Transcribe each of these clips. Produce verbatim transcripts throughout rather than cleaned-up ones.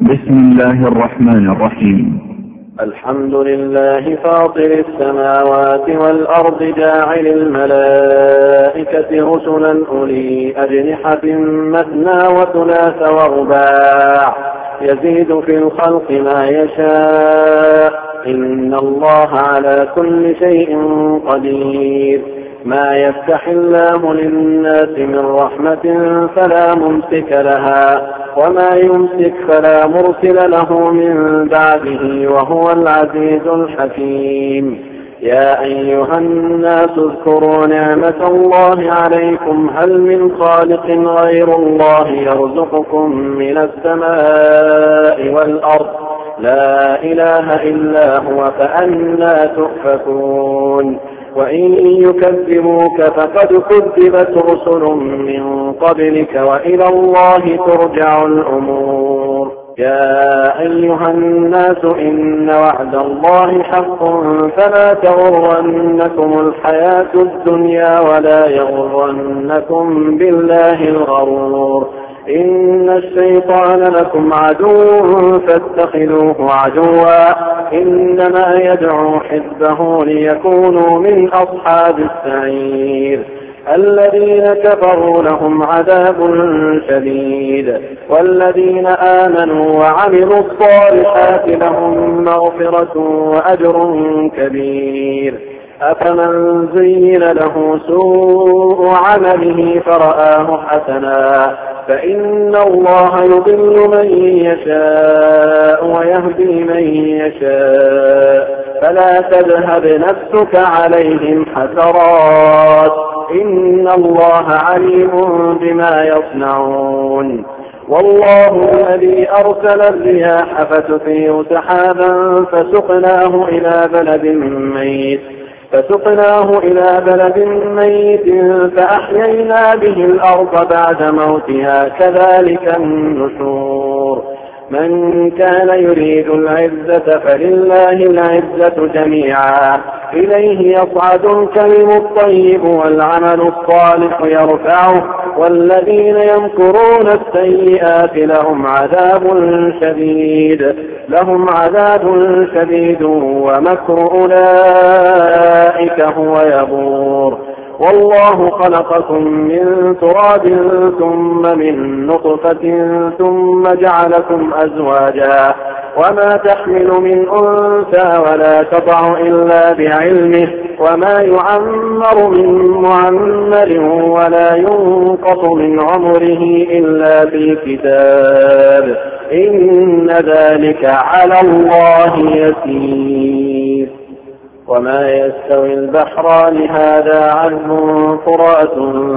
بسم الله الرحمن الرحيم. الحمد لله فاطر السماوات والأرض جاعل الملائكة رسلا أولي أجنحة مثنى وثلاث ورباع يزيد في الخلق ما يشاء إن الله على كل شيء قدير. ما يفتح الله للناس من رحمة فلا ممسك لها وما يمسك فلا مرسل له من بعده وهو العزيز الحكيم. يا أيها الناس اذكروا نعمة الله عليكم هل من خالق غير الله يرزقكم من السماء والأرض لا إله إلا هو فأنى تؤفكون. وإن يكذبوك فقد كذبت رسل من قبلك وإلى الله ترجع الأمور. يا أيها الناس إن وعد الله حق فلا تغرنكم الحياة الدنيا ولا يغرنكم بالله الغرور. إن الشيطان لكم عدو فاتخذوه عدوا إنما يدعو حزبه ليكونوا من أصحاب السعير. الذين كفروا لهم عذاب شديد والذين آمنوا وعملوا الصالحات لهم مغفرة وأجر كبير. أفمن زين له سوء عمله فرآه حسنا فإن الله يضل من يشاء ويهدي من يشاء فلا تذهب نفسك عليهم حسرات إن الله عليم بما يصنعون. والله الذي أرسل الرياح فتثير سحابا فسقناه إلى بلد ميت فسقناه إلى بلد ميت فأحيينا به الأرض بعد موتها كذلك النشور. من كان يريد العزة فلله العزة جميعا إليه يصعد الكلم الطيب والعمل الصالح يرفعه والذين يمكرون السيئات لهم عذاب شديد لهم عذاب شديد ومكر أولئك هو يبور. والله خلقكم من تراب ثم من نطفة ثم جعلكم أزواجا وما تحمل من أنثى ولا تضع إلا بعلمه وما يعمر من معمر ولا ينقص من عمره إلا في كتاب إن ذلك على الله يسير. وما يستوي البحران هذا عذب فرات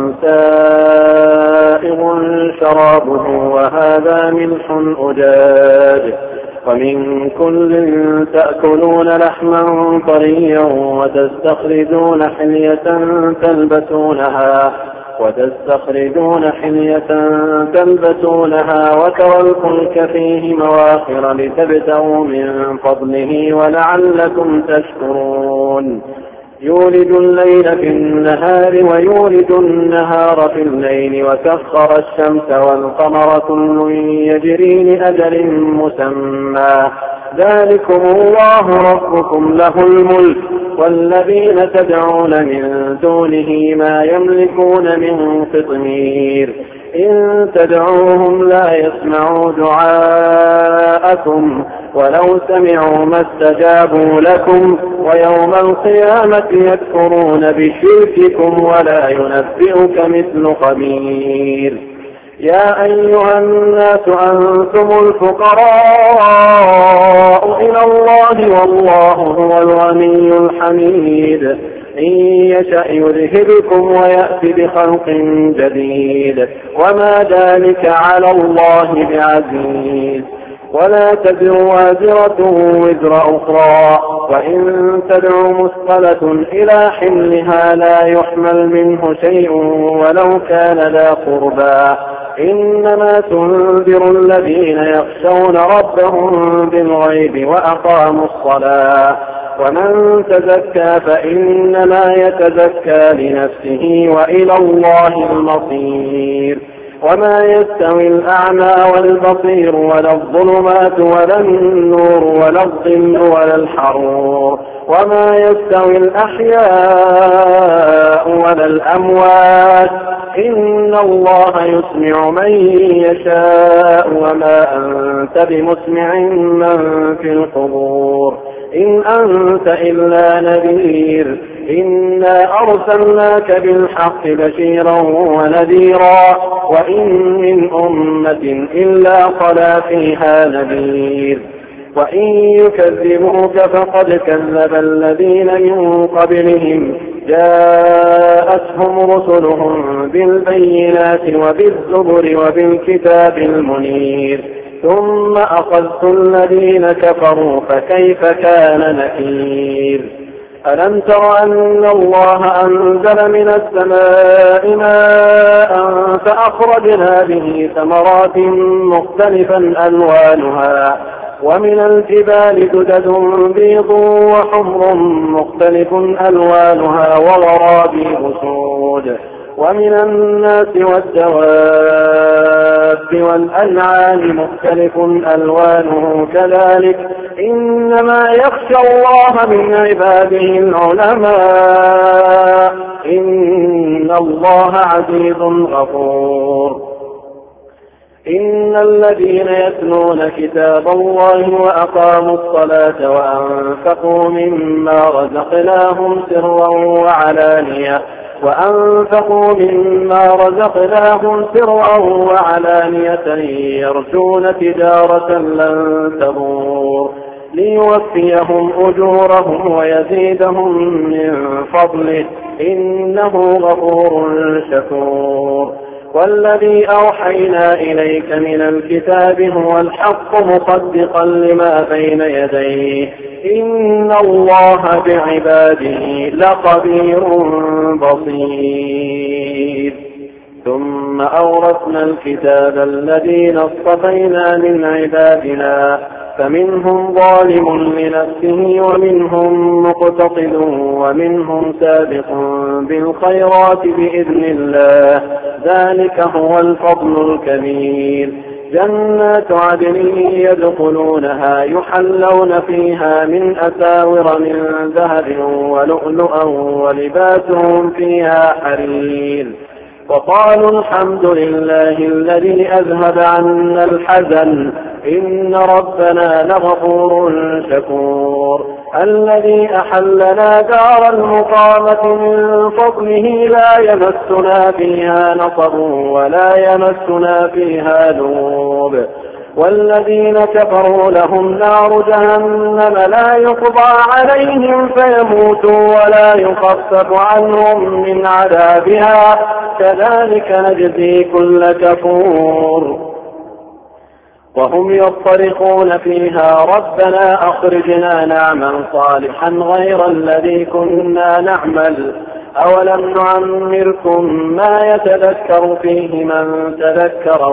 سائغ شرابه وهذا ملح أجاج ومن كل تأكلون لحما طريا وتستخرجون حلية تلبسونها وتستخرجون حلية تلبسونها وترى الفلك فيه مواخر لتبتغوا من فضله ولعلكم تشكرون. يولد الليل في النهار ويولد النهار في الليل وسخر الشمس والقمر كل يجري لأجل مسمى ذلكم الله ربكم له الملك والذين تدعون من دونه ما يملكون من قطمير إن تدعوهم لا يسمعوا دعاءكم ولو سمعوا ما استجابوا لكم ويوم القيامة يكفرون بشرككم ولا ينبئك مثل خبير. يا أيها الناس أنتم الفقراء إلى الله والله هو الغني الحميد. إن يشأ يذهبكم ويأتي بخلق جديد وما ذلك على الله بعزيز. ولا تزر وازرة وزر أخرى وإن تدع مثقلة إلى حملها لا يحمل منه شيء ولو كان ذا قربى إنما تنذر الذين يخشون ربهم بالغيب وأقاموا الصلاة ومن تزكى فإنما يتزكى لنفسه وإلى الله المصير. وما يستوي الأعمى والبصير ولا الظلمات ولا النور ولا الظل ولا الحرور وما يستوي الأحياء ولا الأموات إن الله يسمع من يشاء وما أنت بمسمع من في القبور إن أنت إلا نذير إنا أرسلناك بالحق بشيرا ونذيرا وإن من أمة إلا خلا فيها نذير وإن يكذبوك فقد كذب الذين من قبلهم جاءتهم رسلهم بالبينات وبالزبر وبالكتاب المنير ثم أخذت الذين كفروا فكيف كان نكير ألم تر أن الله أنزل من السماء ماء فأخرجنا به ثمرات مختلفا ألوانها ومن الجبال جدد بيض وحمر مختلف ألوانها وغرابيب سود ومن الناس والدواب والأنعام مختلف ألوانه كذلك إنما يخشى الله من عباده العلماء إن الله عزيز غفور إن الذين يتلون كتاب الله وأقاموا الصلاة وأنفقوا مما رزقناهم سرا وعلانية وأنفقوا مما رزقناهم سرا وعلانية يرجون تجارة لن تبور ليوفيهم أجورهم ويزيدهم من فضله إنه غفور شكور والذي أوحينا إليك من الكتاب هو الحق مصدقا لما بين يديه إن الله بعباده لخبير بصير ثم أورثنا الكتاب الذين اصطفينا من عبادنا فمنهم ظالم لنفسه ومنهم مقتصد ومنهم سابق بالخيرات بإذن الله ذلك هو الفضل الكبير جنات عدن يدخلونها يحلون فيها من أساور من ذهب ولؤلؤا ولباسهم فيها حرير وقالوا الحمد لله الذي أذهب عنا الحزن إن ربنا لغفور شكور الذي أحلنا دار المقامة من فضله لا يمسنا فيها نصب ولا يمسنا فيها لوب والذين كفروا لهم نار جهنم لا يقضى عليهم فيموتوا ولا يخفف عنهم من عذابها كذلك نجزي كل كفور وهم يصطرخون فيها ربنا أخرجنا نعمل صالحا غير الذي كنا نعمل أولم نعمركم ما يتذكر فيه من تذكر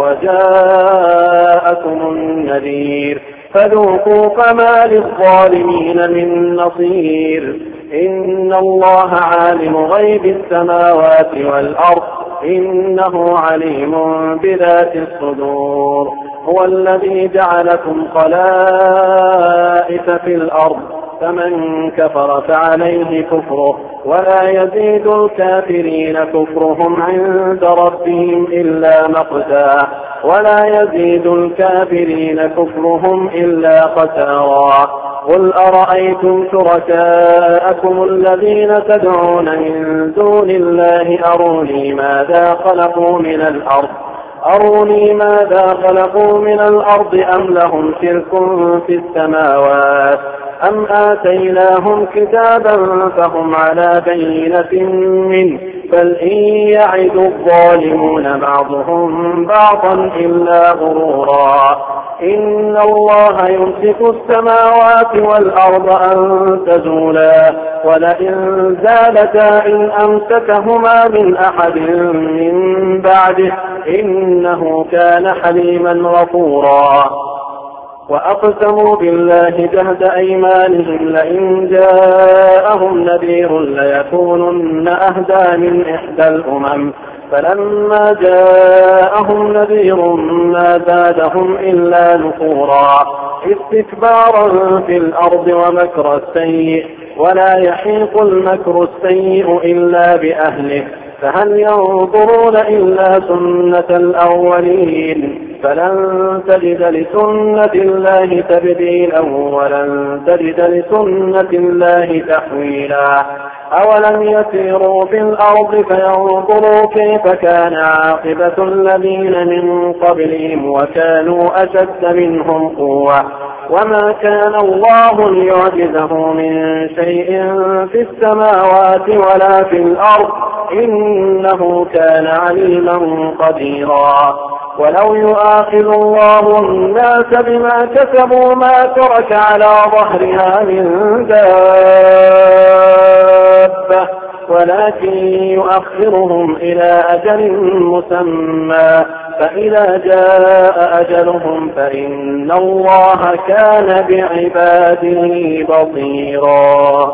وجاءكم النذير فذوقوا فما للظالمين من نصير إن الله عالم غيب السماوات والأرض إنه عليم بذات الصدور هو الذي جعلكم خلائف في الأرض فمن كفر فعليه كفره ولا يزيد الكافرين كفرهم عند ربهم إلا مقتا ولا يزيد الكافرين كفرهم إلا خسارا قل أرأيتم شركاءكم الذين تدعون من دون الله أروني ماذا خلقوا من الأرض أروني ماذا خلقوا من الأرض أم لهم شرك في السماوات أم آتيناهم كتابا فهم على بينة منه بل إن يعد الظالمون بعضهم بعضا إلا غرورا إن الله يمسك السماوات والأرض أن تزولا ولئن زالتا إن أمسكهما من أحد من بعده إنه كان حليما غفورا وأقسموا بالله جهد أيمانهم لئن جاءهم نذير ليكونن أهدى من إحدى الأمم فلما جاءهم نذير ما زادهم إلا نفورا استكبارا في الأرض ومكر السيء ولا يحيق المكر السيء إلا بأهله فهل ينظرون إلا سنة الأولين فلن تجد لسنة الله تبديلا ولن تجد لسنة الله تحويلا أولم يسيروا في الأرض فينظروا كيف كان عاقبة الذين من قبلهم وكانوا أشد منهم قوة وما كان الله ليعجزه من شيء في السماوات ولا في الأرض إنه كان عليما قديرا ولو يؤاخذ الله الناس بما كسبوا ما ترك على ظهرها من دابة ولكن يؤخرهم إلى أجل مسمى فإذا جاء أجلهم فإن الله كان بعباده بصيرا.